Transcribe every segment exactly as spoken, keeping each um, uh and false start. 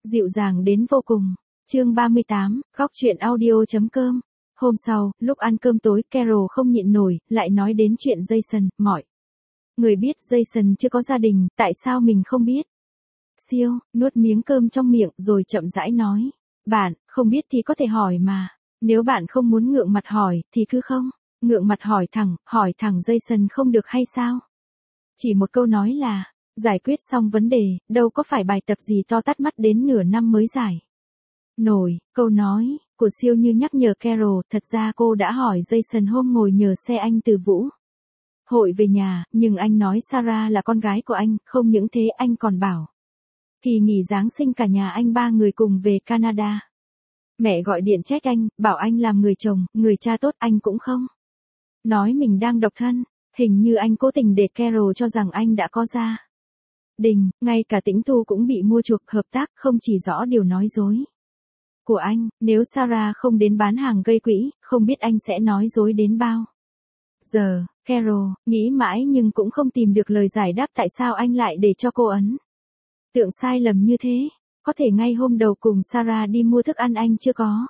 Dịu dàng đến vô cùng. Chương ba mươi tám, góc truyện audio.com. Hôm sau, lúc ăn cơm tối, Carol không nhịn nổi, lại nói đến chuyện Jason, mọi người biết Jason chưa có gia đình, tại sao mình không biết? Siêu, nuốt miếng cơm trong miệng rồi chậm rãi nói. Bạn, không biết thì có thể hỏi mà. Nếu bạn không muốn ngượng mặt hỏi, thì cứ không. Ngượng mặt hỏi thẳng, hỏi thẳng Jason không được hay sao? Chỉ một câu nói là, giải quyết xong vấn đề, đâu có phải bài tập gì to tát mắt đến nửa năm mới giải. Nổi, câu nói của Siêu như nhắc nhở Carol, thật ra cô đã hỏi Jason hôm ngồi nhờ xe anh từ Vũ hội về nhà, nhưng anh nói Sarah là con gái của anh, không những thế anh còn bảo kỳ nghỉ Giáng sinh cả nhà anh ba người cùng về Canada. Mẹ gọi điện trách anh, bảo anh làm người chồng, người cha tốt, anh cũng không nói mình đang độc thân. Hình như anh cố tình để Carol cho rằng anh đã có gia đình, ngay cả Tĩnh Thu cũng bị mua chuộc, hợp tác không chỉ rõ điều nói dối của anh. Nếu Sarah không đến bán hàng gây quỹ, không biết anh sẽ nói dối đến bao giờ. Carol nghĩ mãi nhưng cũng không tìm được lời giải đáp tại sao anh lại để cho cô ấn tượng sai lầm như thế. Có thể ngay hôm đầu cùng Sarah đi mua thức ăn anh chưa có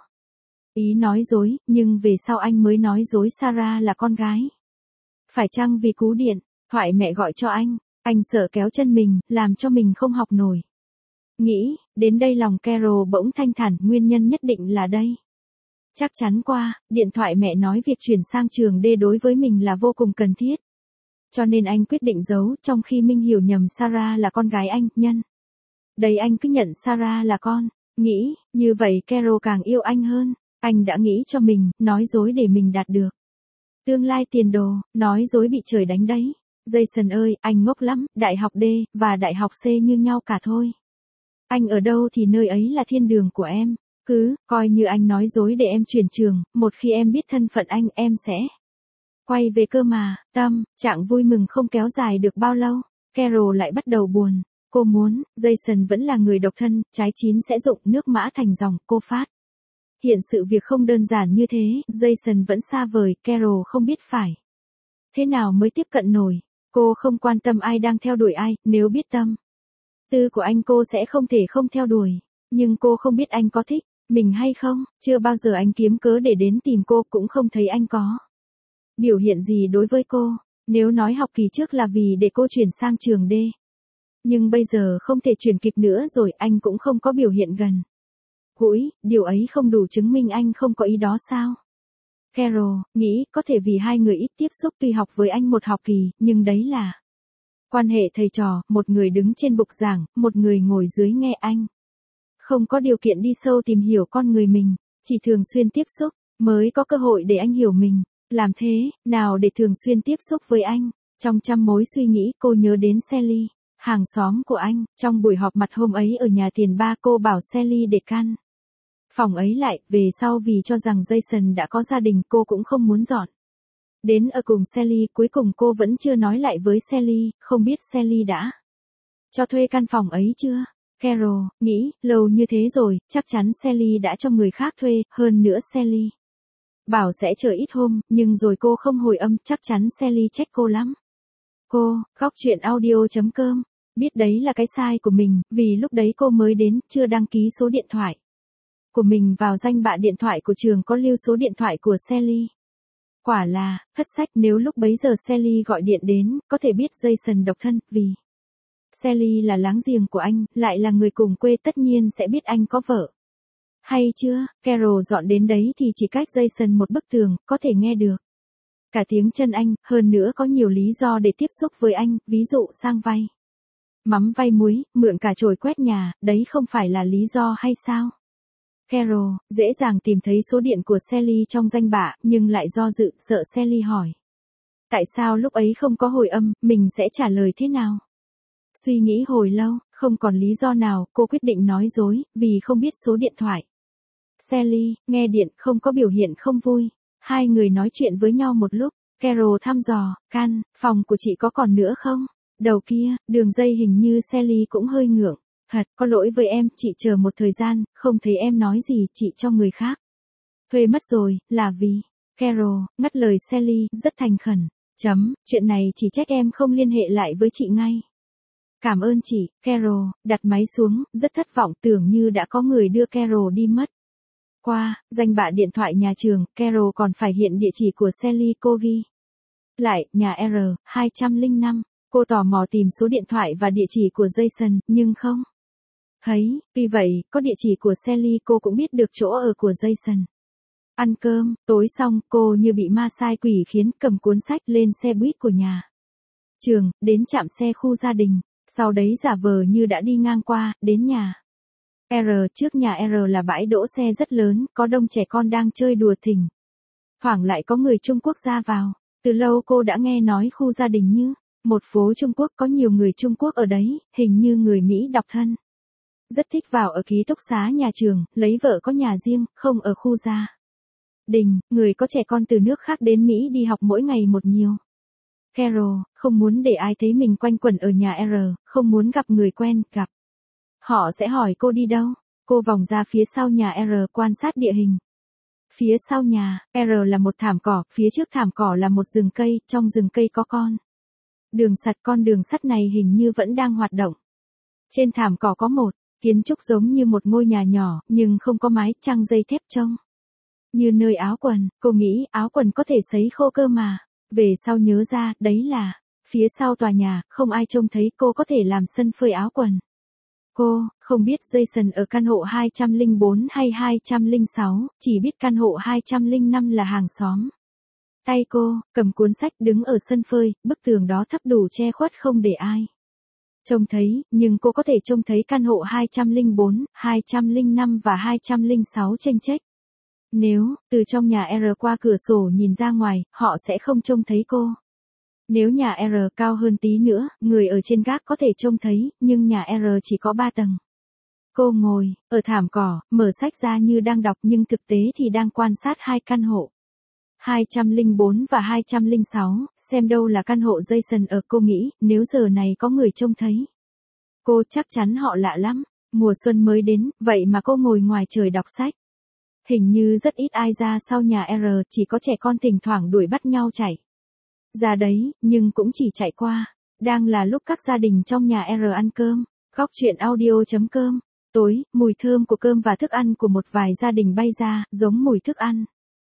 ý nói dối, nhưng về sau anh mới nói dối Sarah là con gái. Phải chăng vì cú điện thoại mẹ gọi cho anh, anh sợ kéo chân mình, làm cho mình không học nổi. Nghĩ, đến đây lòng Carol bỗng thanh thản, nguyên nhân nhất định là đây. Chắc chắn qua, điện thoại mẹ nói việc chuyển sang trường D đối với mình là vô cùng cần thiết. Cho nên anh quyết định giấu, trong khi Minh hiểu nhầm Sarah là con gái anh, nhân. Đây anh cứ nhận Sarah là con. Nghĩ, như vậy Carol càng yêu anh hơn. Anh đã nghĩ cho mình, nói dối để mình đạt được tương lai tiền đồ, nói dối bị trời đánh đấy. Jason ơi, anh ngốc lắm, đại học D, và đại học C như nhau cả thôi. Anh ở đâu thì nơi ấy là thiên đường của em. Cứ, coi như anh nói dối để em chuyển trường, một khi em biết thân phận anh, em sẽ quay về cơ mà. Tâm trạng vui mừng không kéo dài được bao lâu, Carol lại bắt đầu buồn. Cô muốn, Jason vẫn là người độc thân, trái chín sẽ rụng nước mã thành dòng, cô phát hiện sự việc không đơn giản như thế, Jason vẫn xa vời, Carol không biết phải thế nào mới tiếp cận nổi. Cô không quan tâm ai đang theo đuổi ai, nếu biết tâm tư của anh cô sẽ không thể không theo đuổi. Nhưng cô không biết anh có thích mình hay không, chưa bao giờ anh kiếm cớ để đến tìm cô, cũng không thấy anh có biểu hiện gì đối với cô. Nếu nói học kỳ trước là vì để cô chuyển sang trường D, nhưng bây giờ không thể chuyển kịp nữa rồi, anh cũng không có biểu hiện gần gũi, điều ấy không đủ chứng minh anh không có ý đó sao? Carol nghĩ có thể vì hai người ít tiếp xúc, tuy học với anh một học kỳ, nhưng đấy là quan hệ thầy trò, một người đứng trên bục giảng, một người ngồi dưới nghe anh. Không có điều kiện đi sâu tìm hiểu con người mình, chỉ thường xuyên tiếp xúc, mới có cơ hội để anh hiểu mình. Làm thế, nào để thường xuyên tiếp xúc với anh? Trong trăm mối suy nghĩ, cô nhớ đến Sally, hàng xóm của anh. Trong buổi họp mặt hôm ấy ở nhà tiền ba, cô bảo Sally để căn phòng ấy lại, về sau vì cho rằng Jason đã có gia đình, cô cũng không muốn dọn đến ở cùng Sally. Cuối cùng cô vẫn chưa nói lại với Sally, không biết Sally đã cho thuê căn phòng ấy chưa? Carol nghĩ, lâu như thế rồi, chắc chắn Sally đã cho người khác thuê, hơn nữa Sally bảo sẽ chờ ít hôm, nhưng rồi cô không hồi âm, chắc chắn Sally trách cô lắm. Cô, góc truyện audio.com, biết đấy là cái sai của mình, vì lúc đấy cô mới đến, chưa đăng ký số điện thoại của mình vào danh bạ điện thoại của trường, có lưu số điện thoại của Sally. Quả là, thất sách, nếu lúc bấy giờ Sally gọi điện đến, có thể biết Jason độc thân, vì Sally là láng giềng của anh, lại là người cùng quê, tất nhiên sẽ biết anh có vợ. Hay chưa, Carol dọn đến đấy thì chỉ cách Jason một bức tường, có thể nghe được cả tiếng chân anh, hơn nữa có nhiều lý do để tiếp xúc với anh, ví dụ sang vay mắm vay muối, mượn cả chổi quét nhà, đấy không phải là lý do hay sao? Carol dễ dàng tìm thấy số điện của Sally trong danh bạ, nhưng lại do dự, sợ Sally hỏi tại sao lúc ấy không có hồi âm, mình sẽ trả lời thế nào? Suy nghĩ hồi lâu, không còn lý do nào, cô quyết định nói dối, vì không biết số điện thoại. Sally nghe điện, không có biểu hiện không vui. Hai người nói chuyện với nhau một lúc, Carol thăm dò, căn phòng của chị có còn nữa không? Đầu kia, đường dây hình như Sally cũng hơi ngượng. Thật, có lỗi với em, chị chờ một thời gian, không thấy em nói gì, chị cho người khác thuê mất rồi, là vì Carol ngắt lời Sally, rất thành khẩn. Chấm, chuyện này chỉ trách em không liên hệ lại với chị ngay Cảm ơn chị, Carol, đặt máy xuống, rất thất vọng, tưởng như đã có người đưa Carol đi mất. Qua, danh bạ điện thoại nhà trường, Carol còn phải hiện địa chỉ của Sally, cô ghi. Lại, nhà R, hai không năm. Cô tò mò tìm số điện thoại và địa chỉ của Jason, nhưng không thấy. Tuy vậy, có địa chỉ của Sally cô cũng biết được chỗ ở của Jason. Ăn cơm, tối xong, cô như bị ma sai quỷ khiến, cầm cuốn sách lên xe buýt của nhà trường, đến trạm xe khu gia đình. Sau đấy giả vờ như đã đi ngang qua, đến nhà R. Trước nhà R là bãi đỗ xe rất lớn, có đông trẻ con đang chơi đùa thỉnh thoảng lại có người Trung Quốc ra vào. Từ lâu cô đã nghe nói khu gia đình như một phố Trung Quốc, có nhiều người Trung Quốc ở đấy, hình như người Mỹ độc thân. Rất thích vào ở ký túc xá nhà trường, lấy vợ có nhà riêng, không ở khu gia đình, người có trẻ con từ nước khác đến Mỹ đi học mỗi ngày một nhiều. Carol, không muốn để ai thấy mình quanh quẩn ở nhà R, không muốn gặp người quen, gặp. Họ sẽ hỏi cô đi đâu. Cô vòng ra phía sau nhà R quan sát địa hình. Phía sau nhà, R là một thảm cỏ, phía trước thảm cỏ là một rừng cây, trong rừng cây có con đường sắt, con đường sắt này hình như vẫn đang hoạt động. Trên thảm cỏ có một kiến trúc giống như một ngôi nhà nhỏ, nhưng không có mái, trăng dây thép trông như nơi áo quần. Cô nghĩ áo quần có thể sấy khô cơ mà. Về sau nhớ ra, đấy là phía sau tòa nhà, không ai trông thấy, cô có thể làm sân phơi áo quần. Cô không biết Jason ở căn hộ hai không bốn hay hai không sáu, chỉ biết căn hộ hai không năm là hàng xóm. Tay cô cầm cuốn sách đứng ở sân phơi, bức tường đó thấp đủ che khuất không để ai trông thấy, nhưng cô có thể trông thấy căn hộ hai không bốn, hai không năm và hai không sáu chênh chếch. Nếu từ trong nhà R qua cửa sổ nhìn ra ngoài, họ sẽ không trông thấy cô. Nếu nhà R cao hơn tí nữa, người ở trên gác có thể trông thấy, nhưng nhà R chỉ có ba tầng. Cô ngồi ở thảm cỏ, mở sách ra như đang đọc, nhưng thực tế thì đang quan sát hai căn hộ. hai không bốn và hai không sáu, xem đâu là căn hộ Jason ở. Cô nghĩ, nếu giờ này có người trông thấy cô, chắc chắn họ lạ lắm. Mùa xuân mới đến, vậy mà cô ngồi ngoài trời đọc sách. Hình như rất ít ai ra sau nhà R, chỉ có trẻ con thỉnh thoảng đuổi bắt nhau chạy ra đấy, nhưng cũng chỉ chạy qua. Đang là lúc các gia đình trong nhà R ăn cơm. Góc chuyện audio chấm com. Tối, mùi thơm của cơm và thức ăn của một vài gia đình bay ra, giống mùi thức ăn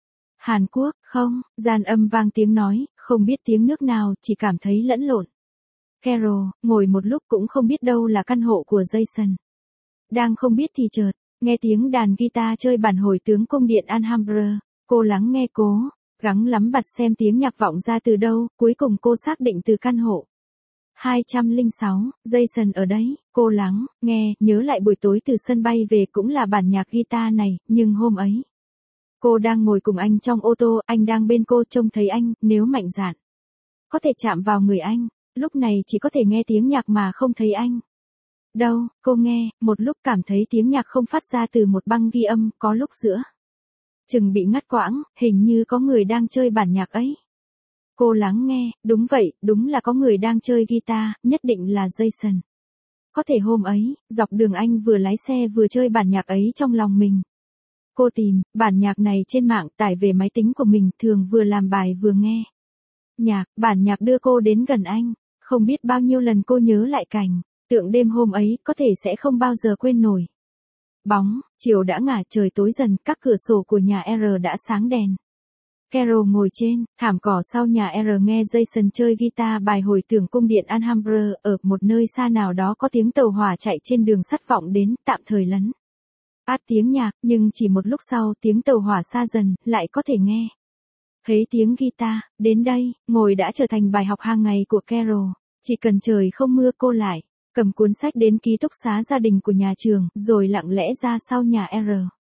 Hàn Quốc. Không, gian âm vang tiếng nói, không biết tiếng nước nào, chỉ cảm thấy lẫn lộn. Carol ngồi một lúc cũng không biết đâu là căn hộ của Jason. Đang không biết thì chợt nghe tiếng đàn guitar chơi bản hồi tướng cung điện Alhambra. Cô lắng nghe, cố gắng lắm bật xem tiếng nhạc vọng ra từ đâu, cuối cùng cô xác định từ căn hộ hai không sáu, Jason ở đấy. Cô lắng nghe, nhớ lại buổi tối từ sân bay về cũng là bản nhạc guitar này, nhưng hôm ấy cô đang ngồi cùng anh trong ô tô, anh đang bên cô, trông thấy anh, nếu mạnh dạn có thể chạm vào người anh. Lúc này chỉ có thể nghe tiếng nhạc mà không thấy anh đâu. Cô nghe một lúc cảm thấy tiếng nhạc không phát ra từ một băng ghi âm, có lúc giữa chừng bị ngắt quãng, hình như có người đang chơi bản nhạc ấy. Cô lắng nghe, đúng vậy, đúng là có người đang chơi guitar, nhất định là Jason. Có thể hôm ấy, dọc đường anh vừa lái xe vừa chơi bản nhạc ấy trong lòng mình. Cô tìm bản nhạc này trên mạng, tải về máy tính của mình, thường vừa làm bài vừa nghe nhạc. Bản nhạc đưa cô đến gần anh. Không biết bao nhiêu lần cô nhớ lại cảnh tượng đêm hôm ấy, có thể sẽ không bao giờ quên nổi. Bóng chiều đã ngả, trời tối dần, các cửa sổ của nhà R đã sáng đèn. Carol ngồi trên thảm cỏ sau nhà R nghe Jason chơi guitar bài hồi tưởng cung điện Alhambra. Ở một nơi xa nào đó có tiếng tàu hỏa chạy trên đường sắt vọng đến, tạm thời lấn át tiếng nhạc, nhưng chỉ một lúc sau tiếng tàu hỏa xa dần, lại có thể nghe thấy tiếng guitar. Đến đây, ngồi đã trở thành bài học hàng ngày của Carol. Chỉ cần trời không mưa, cô lại cầm cuốn sách đến ký túc xá gia đình của nhà trường, rồi lặng lẽ ra sau nhà R.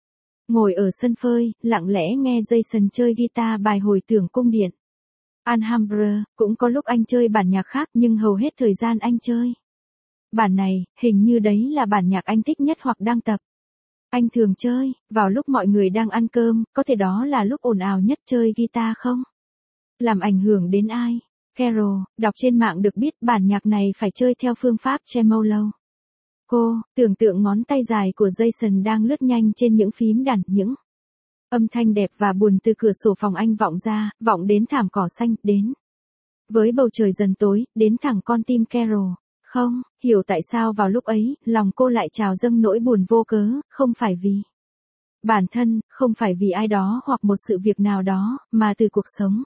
Ngồi ở sân phơi, lặng lẽ nghe Jason chơi guitar bài hồi tưởng cung điện Alhambra. Cũng có lúc anh chơi bản nhạc khác, nhưng hầu hết thời gian anh chơi bản này, hình như đấy là bản nhạc anh thích nhất hoặc đang tập. Anh thường chơi vào lúc mọi người đang ăn cơm, có thể đó là lúc ồn ào nhất. Chơi guitar không làm ảnh hưởng đến ai. Carol đọc trên mạng được biết bản nhạc này phải chơi theo phương pháp tremolo. Cô tưởng tượng ngón tay dài của Jason đang lướt nhanh trên những phím đàn, những âm thanh đẹp và buồn từ cửa sổ phòng anh vọng ra, vọng đến thảm cỏ xanh, đến với bầu trời dần tối, đến thẳng con tim Carol. Không, hiểu tại sao vào lúc ấy, lòng cô lại trào dâng nỗi buồn vô cớ, không phải vì bản thân, không phải vì ai đó hoặc một sự việc nào đó, mà từ cuộc sống.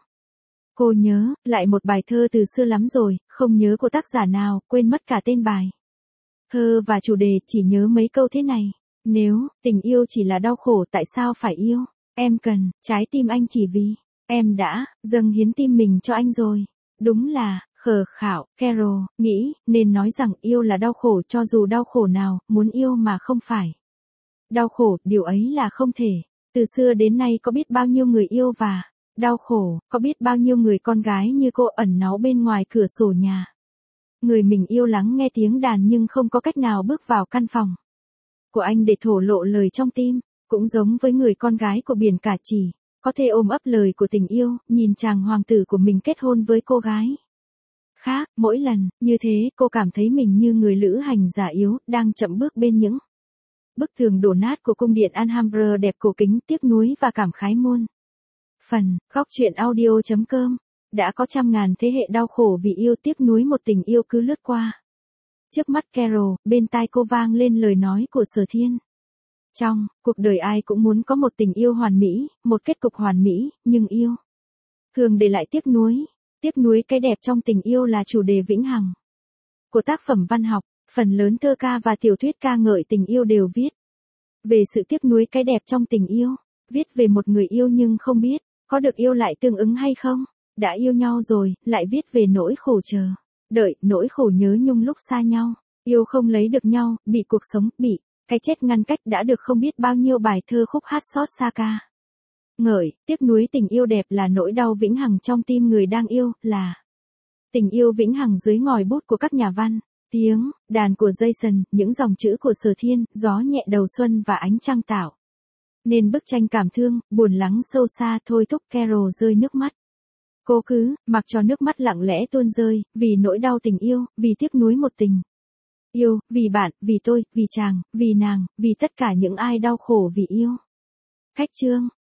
Cô nhớ, lại một bài thơ từ xưa lắm rồi, không nhớ của tác giả nào, quên mất cả tên bài thơ và chủ đề, chỉ nhớ mấy câu thế này. Nếu, tình yêu chỉ là đau khổ tại sao phải yêu? Em cần, trái tim anh chỉ vì, em đã, dâng hiến tim mình cho anh rồi. Đúng là, khờ khạo, Carol, nghĩ, nên nói rằng yêu là đau khổ cho dù đau khổ nào, muốn yêu mà không phải đau khổ, điều ấy là không thể. Từ xưa đến nay có biết bao nhiêu người yêu và đau khổ, có biết bao nhiêu người con gái như cô ẩn náu bên ngoài cửa sổ nhà. Người mình yêu lắng nghe tiếng đàn nhưng không có cách nào bước vào căn phòng của anh để thổ lộ lời trong tim, cũng giống với người con gái của biển cả chỉ có thể ôm ấp lời của tình yêu, nhìn chàng hoàng tử của mình kết hôn với cô gái khác. Mỗi lần như thế, cô cảm thấy mình như người lữ hành già yếu, đang chậm bước bên những bức tường đổ nát của cung điện Alhambra đẹp cổ kính, tiếc nuối và cảm khái muôn phần. Góc truyện audio chấm com đã có trăm ngàn thế hệ đau khổ vì yêu, tiếc nuối một tình yêu cứ lướt qua. Trước mắt Carol, bên tai cô vang lên lời nói của Sở Thiên. Trong cuộc đời ai cũng muốn có một tình yêu hoàn mỹ, một kết cục hoàn mỹ, nhưng yêu thường để lại tiếc nuối. Tiếc nuối cái đẹp trong tình yêu là chủ đề vĩnh hằng của tác phẩm văn học. Phần lớn thơ ca và tiểu thuyết ca ngợi tình yêu đều viết về sự tiếc nuối cái đẹp trong tình yêu, viết về một người yêu nhưng không biết có được yêu lại tương ứng hay không. Đã yêu nhau rồi, lại viết về nỗi khổ chờ đợi, nỗi khổ nhớ nhung lúc xa nhau, yêu không lấy được nhau, bị cuộc sống, bị cái chết ngăn cách, đã được không biết bao nhiêu bài thơ khúc hát xót xa ca ngợi. Tiếc nuối tình yêu đẹp là nỗi đau vĩnh hằng trong tim người đang yêu, là tình yêu vĩnh hằng dưới ngòi bút của các nhà văn. Tiếng đàn của Jason, những dòng chữ của Sở Thiên, gió nhẹ đầu xuân và ánh trăng tạo nên bức tranh cảm thương, buồn lắng sâu xa, thôi thúc Carol rơi nước mắt. Cô cứ mặc cho nước mắt lặng lẽ tuôn rơi, vì nỗi đau tình yêu, vì tiếc nuối một tình yêu, vì bạn, vì tôi, vì chàng, vì nàng, vì tất cả những ai đau khổ vì yêu. Khách chương.